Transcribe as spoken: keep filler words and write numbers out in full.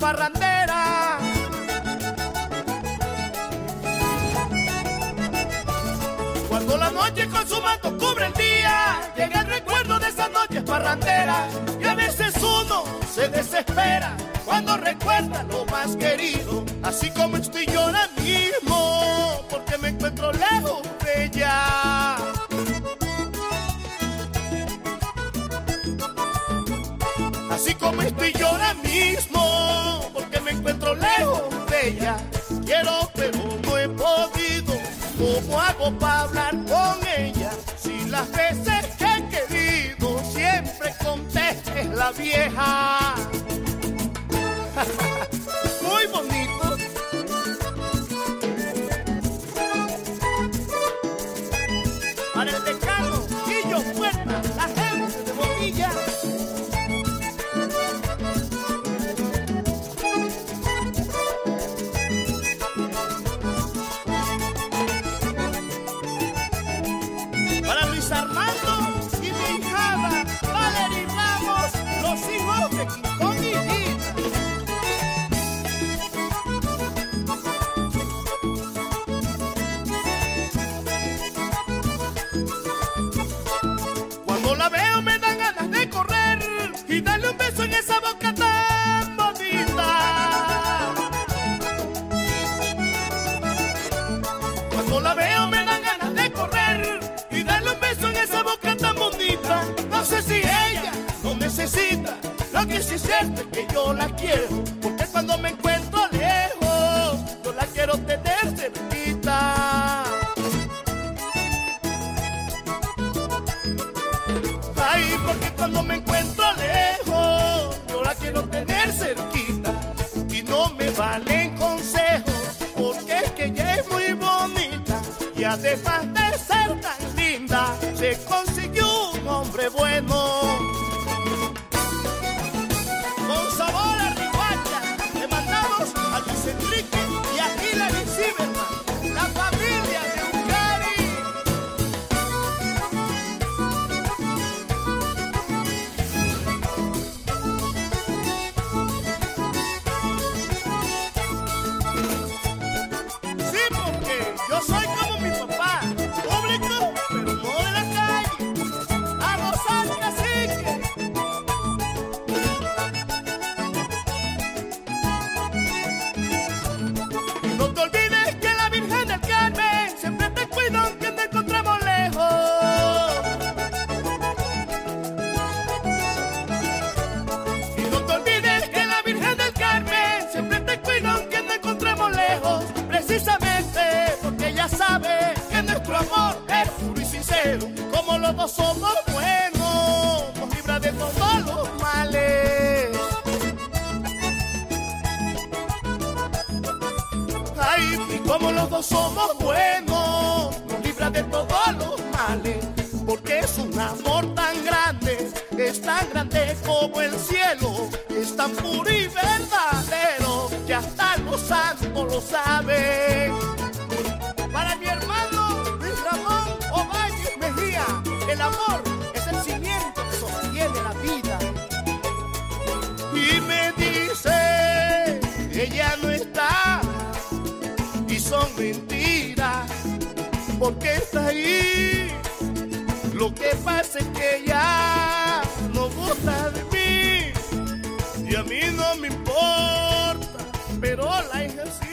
parrandera. Cuando la noche con su manto cubre el día, llega el recuerdo de esas noches parranderas. Y a veces uno se desespera cuando recuerda lo más querido. Así como estoy yo ahora mismo, porque me encuentro lejos de ella. Así como estoy yo ahora mismo, porque me encuentro lejos de ella. Quiero pero no he podido. ¿Cómo hago para hablar con ella? Si las veces que he querido siempre contesta es la vieja. Muy bonito. Para el decano Guillo Puerta, la gente de Bonilla. Para Luis Armando y mi hijada Valerie Ramos, los hijos de King Kong y Gita. Cuando la veo me dan ganas de correr y darle un beso en esa boca tan bonita. Cuando la veo me dan ganas de correr y darle un beso en esa boca tan bonita. No sé si ella lo necesita, lo que sí es cierto es que yo la quiero, porque cuando me encuentro lejos, yo la quiero tener cerquita. Ay, porque cuando me encuentro lejos, yo la quiero tener cerquita. Y no me valen consejos, porque es que ella es muy bonita. Y además de ser tan linda, se consiguió un hombre bueno. Con sabor a rihuacha, le mandamos a Luis Enrique y a Hilary Zimmerman, la familia de Ucari. Sí, porque yo soy como mi papá, público, pero no de la calle. A Rosal Cacique. No te olvides que la Virgen del Carmen siempre te cuida aunque te encontremos lejos. Y no te olvides que la Virgen del Carmen siempre te cuida aunque te encontremos lejos. Precisamente porque ella sabe que nuestro amor es puro y sincero. Como los dos somos buenos, nos libra de todos los males. Ay, y como los dos somos buenos, nos libra de todos los males. Porque es un amor tan grande, es tan grande como el cielo, es tan puro y verdadero, que hasta los santos lo saben. Para mi hermano Luis Ramón Ovalle Mejía, el amor es el cimiento que sostiene la vida. Y me dice, ella no está, y son mentiras, porque está ahí. Lo que pasa es que ella no gusta de mí, y a mí no me importa, pero la hija sí.